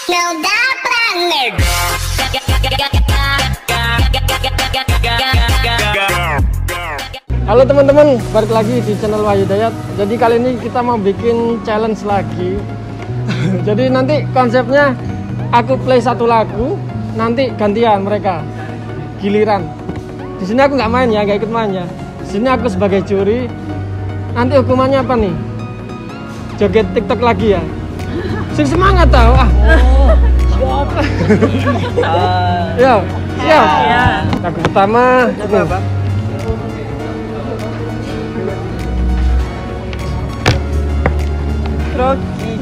Halo teman-teman, balik lagi di channel Wahyu Dayat. Jadi kali ini kita mau bikin challenge lagi. Jadi nanti konsepnya aku play satu lagu, nanti gantian mereka giliran. Di sini aku nggak main ya, nggak ikut main ya. Di sini aku sebagai juri. Nanti hukumannya apa nih? Joget TikTok lagi ya. Sing semangat tau ah. Oh, siap. Ya, siap. Lagu pertama. Apa? Rocky.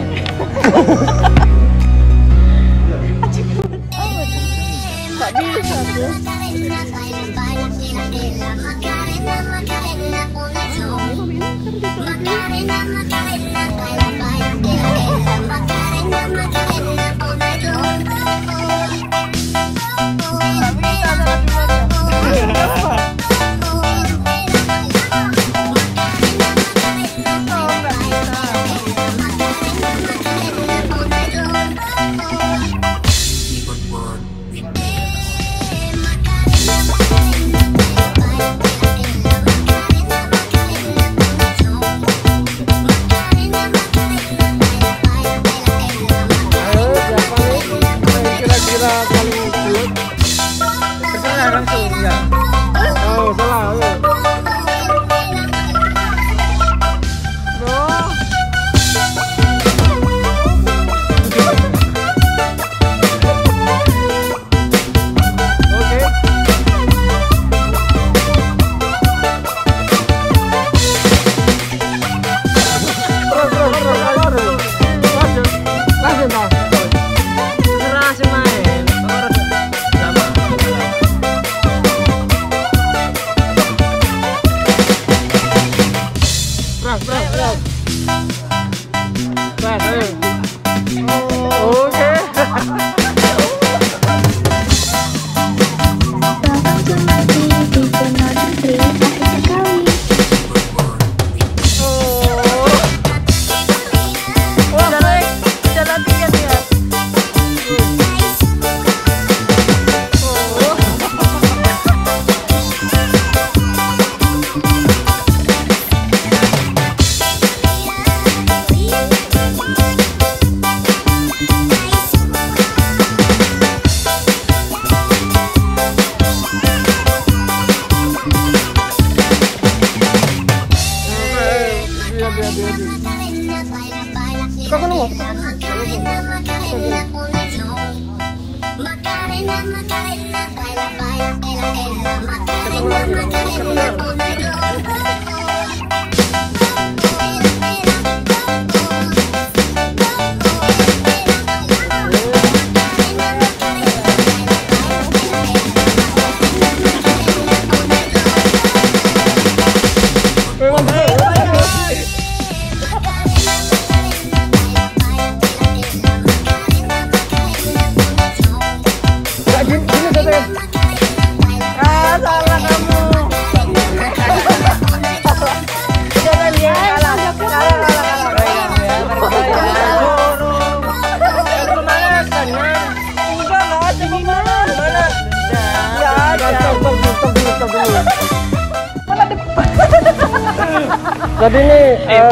Jadi ini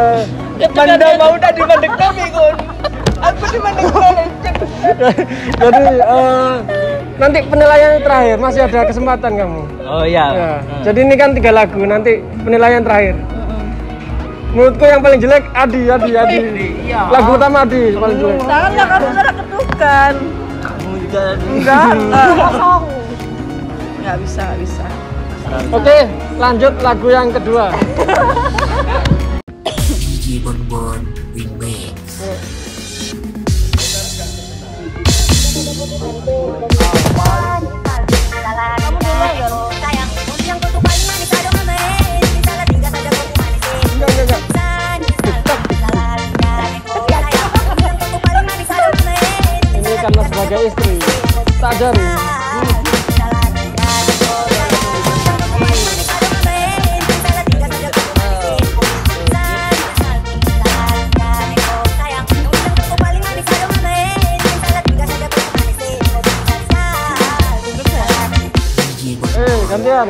Manda mau udah dimandek kami kon. Aku dimandek kami. Jadi nanti penilaian terakhir masih ada kesempatan kamu. Oh iya. Ya. Jadi ini kan 3 lagu, nanti penilaian terakhir. Menurutku yang paling jelek Adi. Iya. Lagu pertama Adi paling jelek. Salah kamu sudah ketukan. Kamu juga enggak. Enggak bisa. Oke, lanjut lagu yang kedua. Bon Remix. Ini karena sebagai istri tak jari. gantian.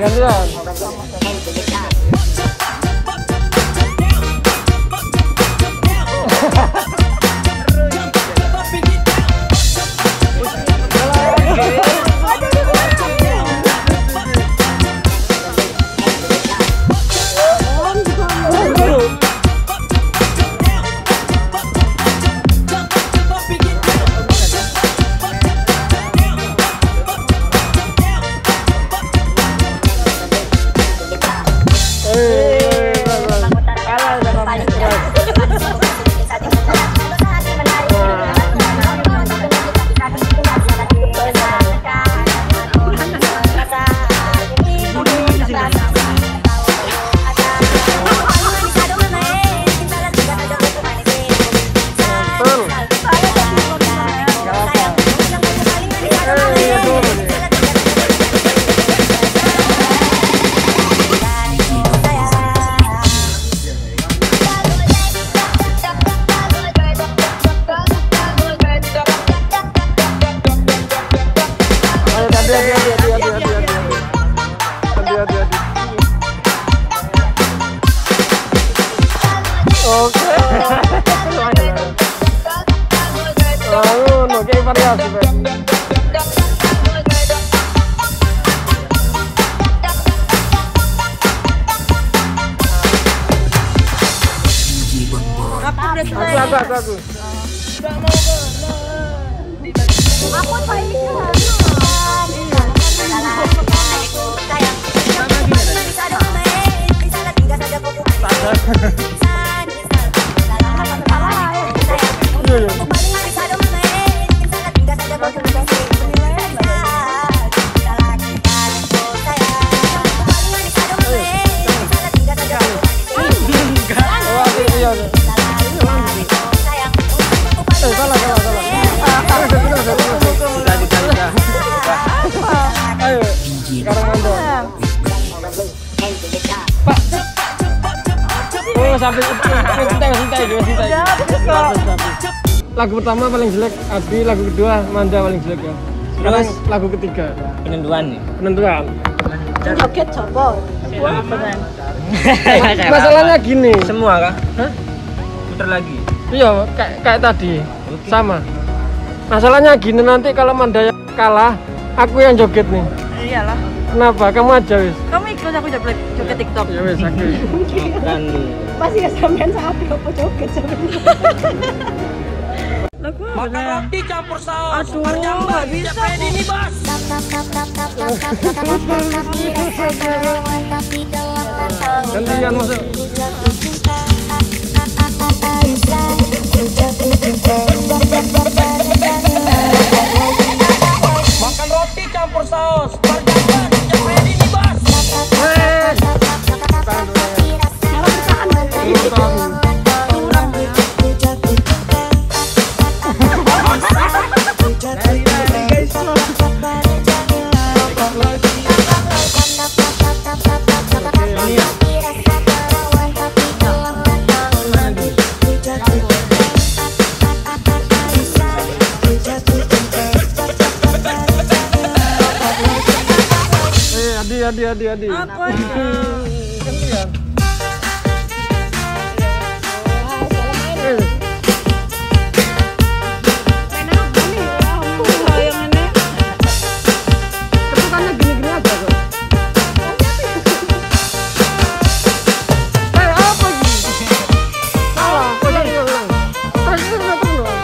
Oke. Lalu kayak variasi. Aku. Lagu pertama paling jelek Adi, lagu kedua Manda paling jelek ya. Sekarang lagu ketiga Penentuan nih. penentuan. Oke, coba. Masalahnya gini. Semua kah? Hah? Putar lagi. Iya, kayak tadi. Oke. Sama. Masalahnya gini, nanti kalau Manda kalah, aku yang joget nih. Iyalah. Kenapa? Kamu aja wis. Kamu ikut aku joget TikTok. Ya wis aku. Kan Pasti gak sampean sapi apa joget sampean. Lagu makan roti campur saus. Aduh, nggak bisa. Ini bos. Gantian masuk. Makan roti campur saus. Berjalan ini bos. Adi. Apa ini? Gantian. Ketukannya gini-gini aja kok. Apa gini? Salah, ulang. Terus ulang.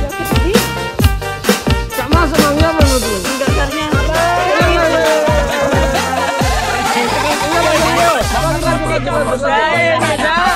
Gak masuk namanya apa dulu? Dasarnya. Saya tidak.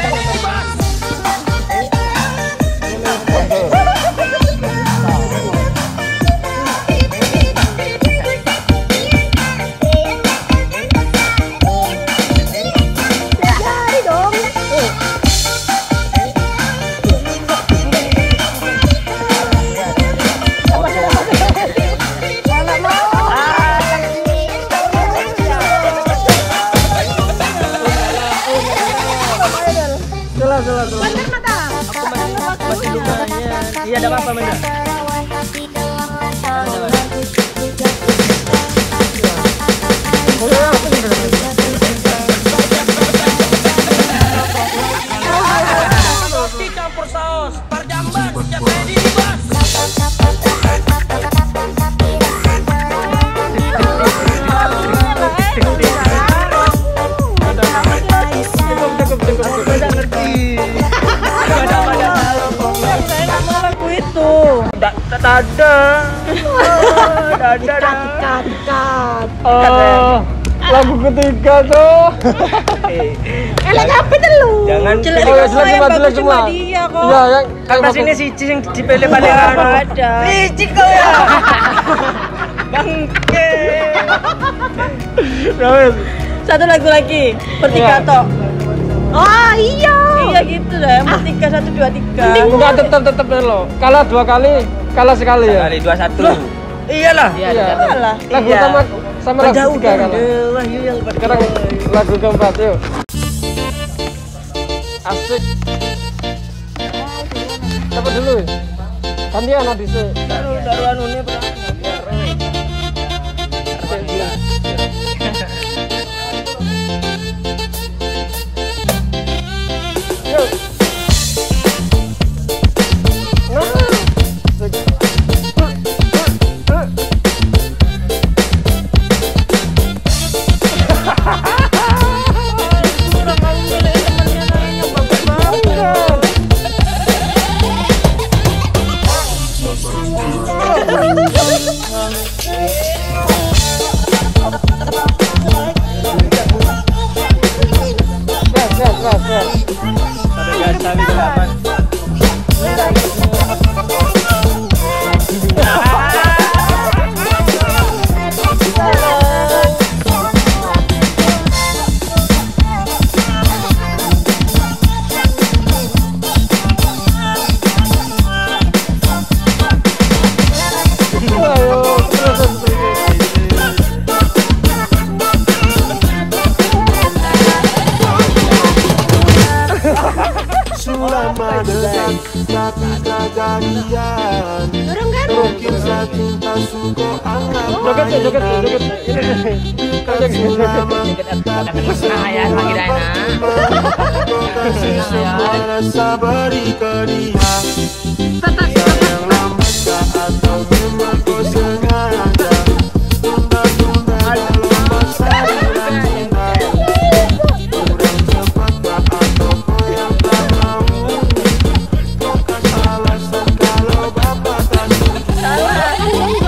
Iya, ada apa Menda? Oh, Lagu ketiga tuh. Elek apa tuh lu? Jangan jelek Oh ya, semua, jelek yang cuma bagus cuma semua. dia kok. Iya, yang Karena sini si yang dipilih paling Ada. licik kau ya. Bangke. Satu lagu lagi, bertiga Iya. toh. Oh iya. Iya gitu dah, yang bertiga 1 2 3. enggak tetap lo. Kalah 2 kali, kalah sekali ya. Kali 21. Iyalah. Iya. Salah. Lagu Iya. sama lagu Jauh ketiga kalah. Wahyu yang Sekarang lagu keempat yuk. Asik. Siapa dulu? Gantian nanti sih. Daru anunya berapa? Yuk. Pada biasa gitu aman. Selama dekat tapi kejadian mungkin cinta suko anggap Joget. kasih semua rasa beri ke dia. Sayang lambat atau memang kau sengaja tunda-tunda dalam masa cinta. Kurang cepat atau kau yang tak mau. Kau kasih alasan kalau bapak tak suka.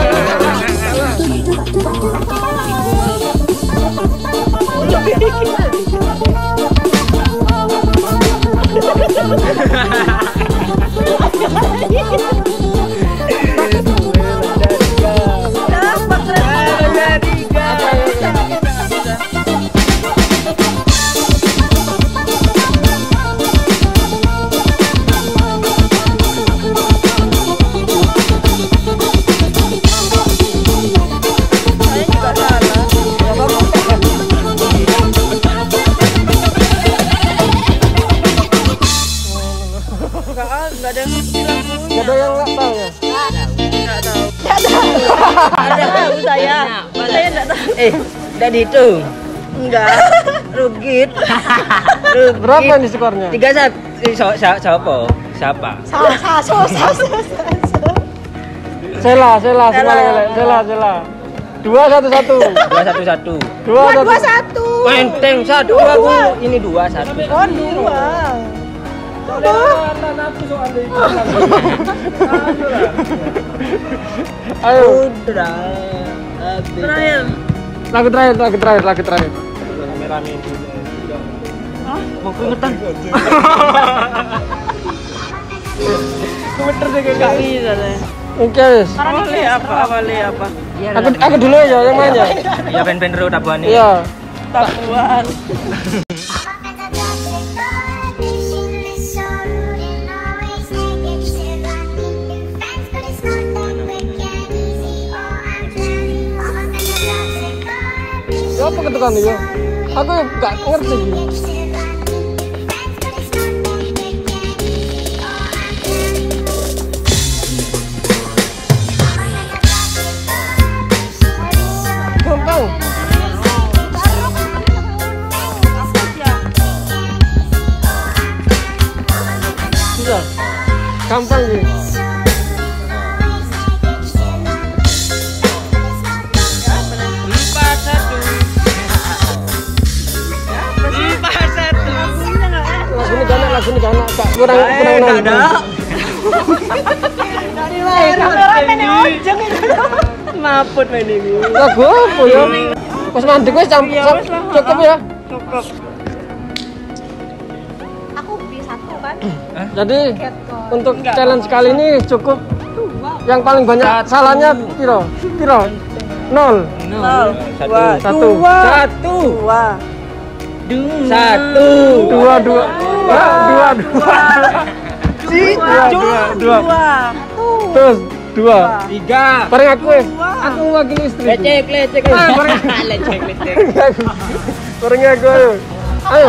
Enggak ada yang ngerti lagunya. Gak ada yang nggak tahu ya. Enggak tahu. Ada tahu saya. Saya enggak tahu. Udah dihitung. Enggak. Rugit. Berapa nih skornya? 3-1. Siapa? Sela. Sela. 2-1-1. 2-1-1. 2-1. Enteng 1 aku. Ini 2-1. Oh, 2. Ayo. Udah. Terakhir. Lagu terakhir. Mau keringetan. Enggak bisa deh. Oke, wis. Awalnya apa? Aku dulu ya yang main ya. Ya ben-ben ro tabuhan ini. Iya. Tabuhan. Ya apa ketukan ya? Aku gak ngerti. Gampang. Bisa. Gampang sih. Lagu ini gana, Kak. Kurang ada. Maput main ini. Lagu apa ya? Pas mandek wis cukup ya. Cukup. Aku beli satu kan. Jadi untuk challenge kali ini cukup. Yang paling banyak salahnya piro? 0. 1. Terus 2. 3. Bareng aku aku mewakili istri. Lecek. Bareng aku. Ayo.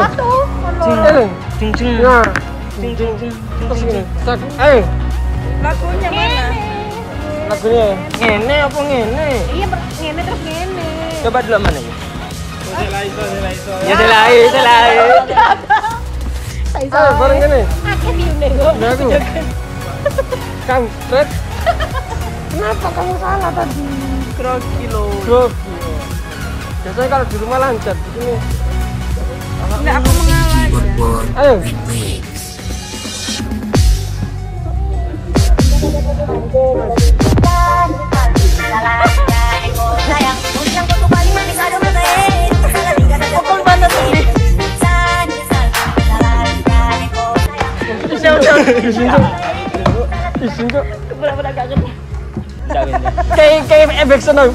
Nah. Terus gini. Ayo. Lagunya mana? Lagunya ngene apa ngene? Iya, ngene terus ngene. Coba dulu mana ya? Ya selai. Ayo bareng gini. Akeh diundang kok. Nah aku. Kampret. Kenapa kamu salah tadi? Grogi lo. Grogi. Biasanya kalau di rumah lancar, di sini. Enggak, aku mengalah. Vicky Bonbon Ayo. Remix. Iseng kok. Bener-bener gak ngerti. Kayak efek senang.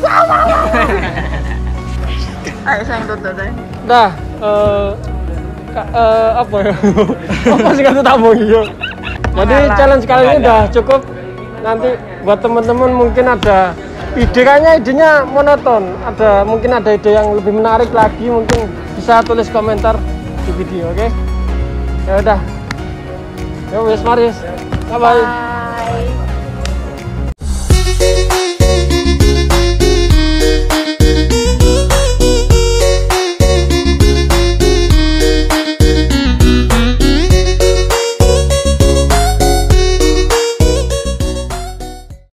Ayo sayang tutup deh. Dah, apa ya? Apa sih kata tamu gitu? Jadi challenge kali ini udah cukup. Nanti buat teman-teman mungkin ada ide, kayaknya idenya monoton. Mungkin ada ide yang lebih menarik lagi, mungkin bisa tulis komentar di video, oke? Ya udah. Ya wes, Maris. Bye bye.